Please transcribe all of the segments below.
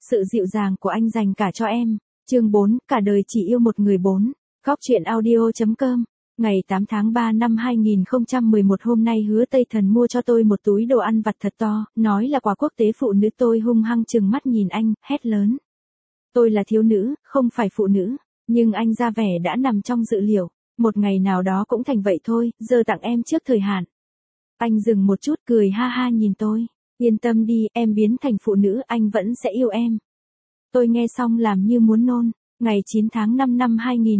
Sự dịu dàng của anh dành cả cho em. Chương 4, cả đời chỉ yêu một người 4. Góc truyện audio.com. Ngày 8 tháng 3 năm 2011 hôm nay Hứa Tây Thần mua cho tôi một túi đồ ăn vặt thật to, nói là quà quốc tế phụ nữ. Tôi hung hăng trừng mắt nhìn anh, hét lớn. Tôi là thiếu nữ, không phải phụ nữ, nhưng anh ra vẻ đã nằm trong dự liệu. Một ngày nào đó cũng thành vậy thôi, giờ tặng em trước thời hạn. Anh dừng một chút cười ha ha nhìn tôi. Yên tâm đi, em biến thành phụ nữ anh vẫn sẽ yêu em. Tôi nghe xong làm như muốn nôn. Ngày 9 tháng 5 năm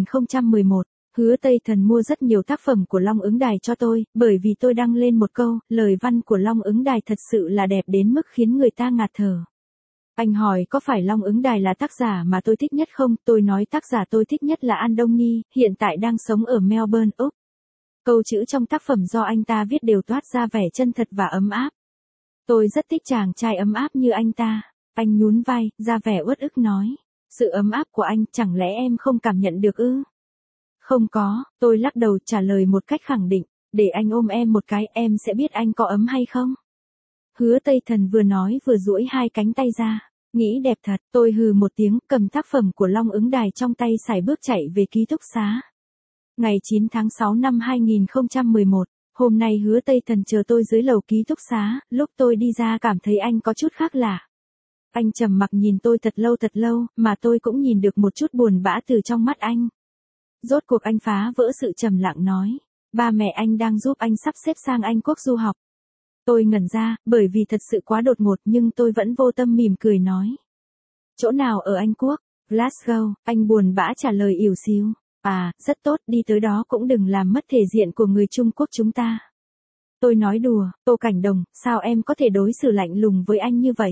2011, Hứa Tây Thần mua rất nhiều tác phẩm của Long Ứng Đài cho tôi, bởi vì tôi đăng lên một câu, lời văn của Long Ứng Đài thật sự là đẹp đến mức khiến người ta ngạt thở. Anh hỏi có phải Long Ứng Đài là tác giả mà tôi thích nhất không? Tôi nói tác giả tôi thích nhất là An Đông Nhi, hiện tại đang sống ở Melbourne, Úc. Câu chữ trong tác phẩm do anh ta viết đều toát ra vẻ chân thật và ấm áp. Tôi rất thích chàng trai ấm áp như anh ta. Anh nhún vai, ra vẻ uất ức nói. Sự ấm áp của anh chẳng lẽ em không cảm nhận được ư? Không có, tôi lắc đầu trả lời một cách khẳng định. Để anh ôm em một cái em sẽ biết anh có ấm hay không. Hứa Tây Thần vừa nói vừa duỗi hai cánh tay ra. Nghĩ đẹp thật, tôi hừ một tiếng cầm tác phẩm của Long Ứng Đài trong tay sải bước chạy về ký túc xá. Ngày 9 tháng 6 năm 2011, hôm nay Hứa Tây Thần chờ tôi dưới lầu ký túc xá, lúc tôi đi ra cảm thấy anh có chút khác lạ. Anh trầm mặc nhìn tôi thật lâu, mà tôi cũng nhìn được một chút buồn bã từ trong mắt anh. Rốt cuộc anh phá vỡ sự trầm lặng nói, ba mẹ anh đang giúp anh sắp xếp sang Anh Quốc du học. Tôi ngẩn ra, bởi vì thật sự quá đột ngột nhưng tôi vẫn vô tâm mỉm cười nói. Chỗ nào ở Anh Quốc? Glasgow, anh buồn bã trả lời ỉu xìu. À, rất tốt, đi tới đó cũng đừng làm mất thể diện của người Trung Quốc chúng ta. Tôi nói đùa, Tô Cảnh Đồng, sao em có thể đối xử lạnh lùng với anh như vậy?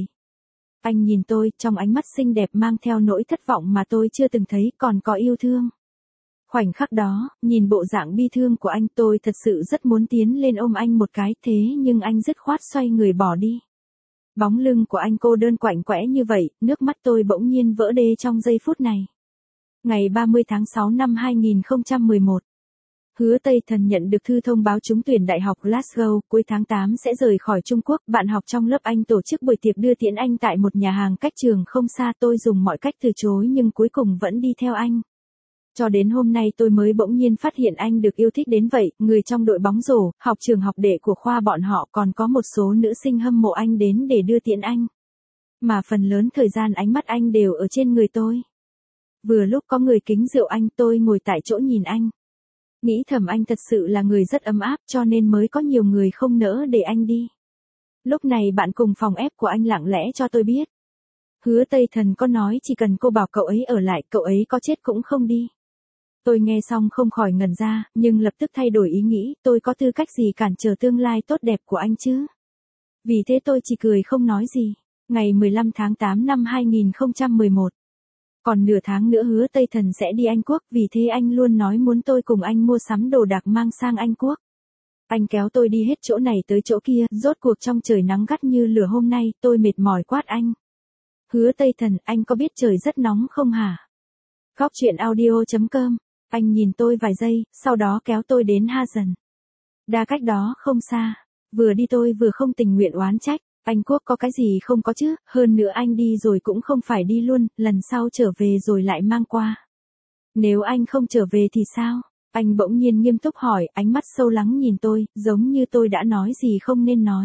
Anh nhìn tôi, trong ánh mắt xinh đẹp mang theo nỗi thất vọng mà tôi chưa từng thấy, còn có yêu thương. Khoảnh khắc đó, nhìn bộ dạng bi thương của anh tôi thật sự rất muốn tiến lên ôm anh một cái, thế nhưng anh dứt khoát xoay người bỏ đi. Bóng lưng của anh cô đơn quạnh quẽ như vậy, nước mắt tôi bỗng nhiên vỡ đê trong giây phút này. Ngày 30 tháng 6 năm 2011, Hứa Tây Thần nhận được thư thông báo trúng tuyển Đại học Glasgow, cuối tháng 8 sẽ rời khỏi Trung Quốc. Bạn học trong lớp anh tổ chức buổi tiệc đưa tiễn anh tại một nhà hàng cách trường không xa. Tôi dùng mọi cách từ chối nhưng cuối cùng vẫn đi theo anh. Cho đến hôm nay tôi mới bỗng nhiên phát hiện anh được yêu thích đến vậy. Người trong đội bóng rổ, học trường học đệ của khoa bọn họ còn có một số nữ sinh hâm mộ anh đến để đưa tiễn anh. Mà phần lớn thời gian ánh mắt anh đều ở trên người tôi. Vừa lúc có người kính rượu anh, tôi ngồi tại chỗ nhìn anh. Nghĩ thầm anh thật sự là người rất ấm áp cho nên mới có nhiều người không nỡ để anh đi. Lúc này bạn cùng phòng ép của anh lặng lẽ cho tôi biết. Hứa Tây Thần có nói chỉ cần cô bảo cậu ấy ở lại, cậu ấy có chết cũng không đi. Tôi nghe xong không khỏi ngẩn ra, nhưng lập tức thay đổi ý nghĩ, tôi có tư cách gì cản trở tương lai tốt đẹp của anh chứ? Vì thế tôi chỉ cười không nói gì. Ngày 15 tháng 8 năm 2011. Còn nửa tháng nữa Hứa Tây Thần sẽ đi Anh Quốc, vì thế anh luôn nói muốn tôi cùng anh mua sắm đồ đạc mang sang Anh Quốc. Anh kéo tôi đi hết chỗ này tới chỗ kia, rốt cuộc trong trời nắng gắt như lửa hôm nay, tôi mệt mỏi quát anh. Hứa Tây Thần, anh có biết trời rất nóng không hả? Góc truyện audio.com. Anh nhìn tôi vài giây, sau đó kéo tôi đến Ha Dần. Đa cách đó không xa. Vừa đi tôi vừa không tình nguyện oán trách. Anh Quốc có cái gì không có chứ, hơn nữa anh đi rồi cũng không phải đi luôn, lần sau trở về rồi lại mang qua. Nếu anh không trở về thì sao? Anh bỗng nhiên nghiêm túc hỏi, ánh mắt sâu lắng nhìn tôi, giống như tôi đã nói gì không nên nói.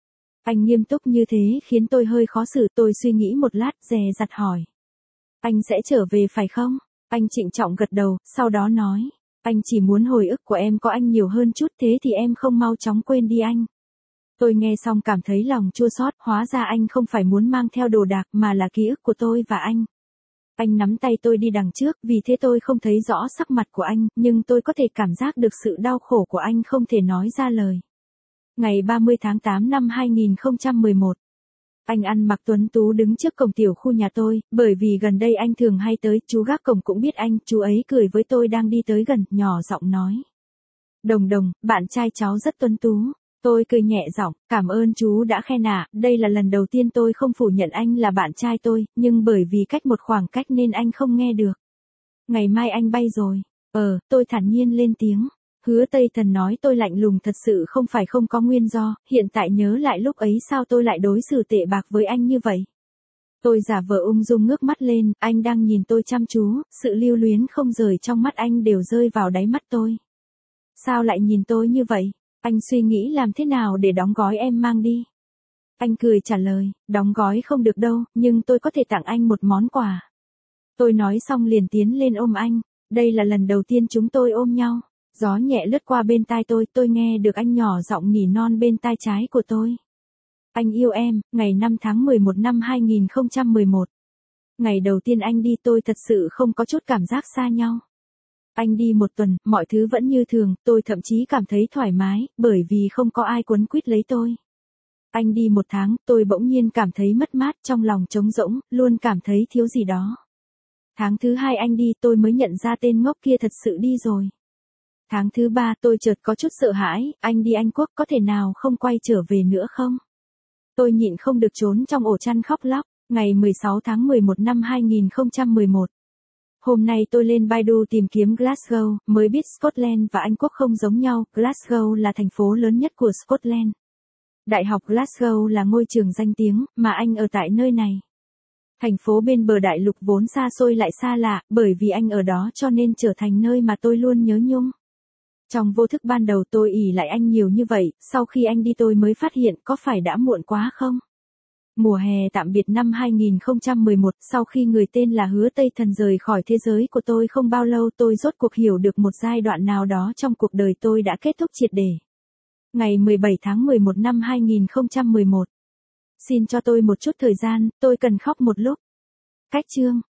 Anh nghiêm túc như thế khiến tôi hơi khó xử, tôi suy nghĩ một lát, dè dặt hỏi. Anh sẽ trở về phải không? Anh trịnh trọng gật đầu, sau đó nói. Anh chỉ muốn hồi ức của em có anh nhiều hơn chút, thế thì em không mau chóng quên đi anh. Tôi nghe xong cảm thấy lòng chua xót, hóa ra anh không phải muốn mang theo đồ đạc mà là ký ức của tôi và anh. Anh nắm tay tôi đi đằng trước, vì thế tôi không thấy rõ sắc mặt của anh, nhưng tôi có thể cảm giác được sự đau khổ của anh không thể nói ra lời. Ngày 30 tháng 8 năm 2011. Anh ăn mặc tuấn tú đứng trước cổng tiểu khu nhà tôi, bởi vì gần đây anh thường hay tới, chú gác cổng cũng biết anh, chú ấy cười với tôi đang đi tới gần, nhỏ giọng nói. Đồng Đồng, bạn trai cháu rất tuấn tú. Tôi cười nhẹ giọng, cảm ơn chú đã khen ạ, đây là lần đầu tiên tôi không phủ nhận anh là bạn trai tôi, nhưng bởi vì cách một khoảng cách nên anh không nghe được. Ngày mai anh bay rồi. Tôi thản nhiên lên tiếng. Hứa Tây Thần nói tôi lạnh lùng thật sự không phải không có nguyên do, hiện tại nhớ lại lúc ấy sao tôi lại đối xử tệ bạc với anh như vậy. Tôi giả vờ ung dung ngước mắt lên, anh đang nhìn tôi chăm chú, sự lưu luyến không rời trong mắt anh đều rơi vào đáy mắt tôi. Sao lại nhìn tôi như vậy? Anh suy nghĩ làm thế nào để đóng gói em mang đi? Anh cười trả lời, đóng gói không được đâu, nhưng tôi có thể tặng anh một món quà. Tôi nói xong liền tiến lên ôm anh. Đây là lần đầu tiên chúng tôi ôm nhau. Gió nhẹ lướt qua bên tai tôi nghe được anh nhỏ giọng nỉ non bên tai trái của tôi. Anh yêu em, ngày 5 tháng 11 năm 2011. Ngày đầu tiên anh đi tôi thật sự không có chút cảm giác xa nhau. Anh đi một tuần, mọi thứ vẫn như thường, tôi thậm chí cảm thấy thoải mái, bởi vì không có ai quấn quýt lấy tôi. Anh đi một tháng, tôi bỗng nhiên cảm thấy mất mát, trong lòng trống rỗng, luôn cảm thấy thiếu gì đó. Tháng thứ 2 anh đi tôi mới nhận ra tên ngốc kia thật sự đi rồi. Tháng thứ 3 tôi chợt có chút sợ hãi, anh đi Anh Quốc có thể nào không quay trở về nữa không? Tôi nhịn không được trốn trong ổ chăn khóc lóc. Ngày 16 tháng 11 năm 2011. Hôm nay tôi lên Baidu tìm kiếm Glasgow, mới biết Scotland và Anh Quốc không giống nhau, Glasgow là thành phố lớn nhất của Scotland. Đại học Glasgow là ngôi trường danh tiếng, mà anh ở tại nơi này. Thành phố bên bờ đại lục vốn xa xôi lại xa lạ, bởi vì anh ở đó cho nên trở thành nơi mà tôi luôn nhớ nhung. Trong vô thức ban đầu tôi ỷ lại anh nhiều như vậy, sau khi anh đi tôi mới phát hiện có phải đã muộn quá không? Mùa hè tạm biệt năm 2011, sau khi người tên là Hứa Tây Thần rời khỏi thế giới của tôi không bao lâu tôi rốt cuộc hiểu được một giai đoạn nào đó trong cuộc đời tôi đã kết thúc triệt để. Ngày 17 tháng 11 năm 2011. Xin cho tôi một chút thời gian, tôi cần khóc một lúc. Cách chương